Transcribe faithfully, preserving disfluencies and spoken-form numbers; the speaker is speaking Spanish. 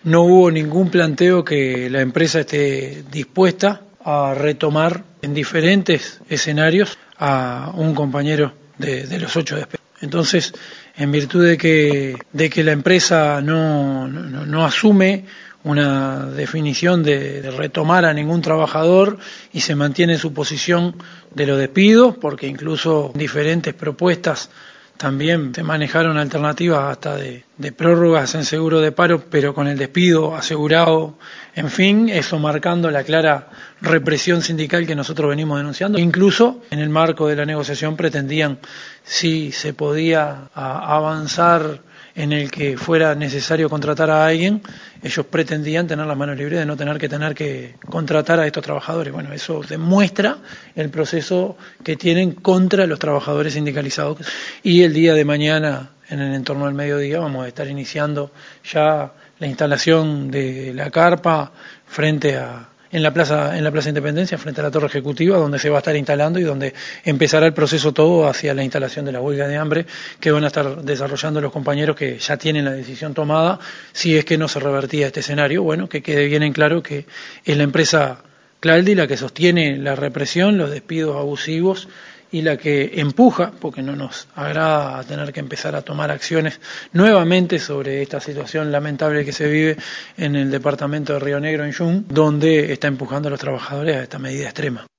no hubo ningún planteo que la empresa esté dispuesta a retomar en diferentes escenarios a un compañero de, de los ocho despidos. Entonces, en virtud de que, de que la empresa no, no, no asume una definición de, de retomar a ningún trabajador y se mantiene en su posición de los despidos, porque incluso diferentes propuestas también se manejaron alternativas hasta de, de prórrogas en seguro de paro, pero con el despido asegurado, en fin, eso marcando la clara represión sindical que nosotros venimos denunciando. Incluso en el marco de la negociación pretendían, si se podía a, avanzar en el que fuera necesario contratar a alguien, ellos pretendían tener las manos libres de no tener que tener que contratar a estos trabajadores. Bueno, eso demuestra el proceso que tienen contra los trabajadores sindicalizados. Y el día de mañana, en el entorno del mediodía, vamos a estar iniciando ya la instalación de la carpa frente a en la plaza en la Plaza Independencia, frente a la Torre Ejecutiva, donde se va a estar instalando y donde empezará el proceso todo hacia la instalación de la huelga de hambre que van a estar desarrollando los compañeros que ya tienen la decisión tomada, si es que no se revertía este escenario. Bueno, que quede bien en claro que es la empresa Claldi la que sostiene la represión, los despidos abusivos y la que empuja, porque no nos agrada tener que empezar a tomar acciones nuevamente sobre esta situación lamentable que se vive en el departamento de Río Negro, en Yum, donde está empujando a los trabajadores a esta medida extrema.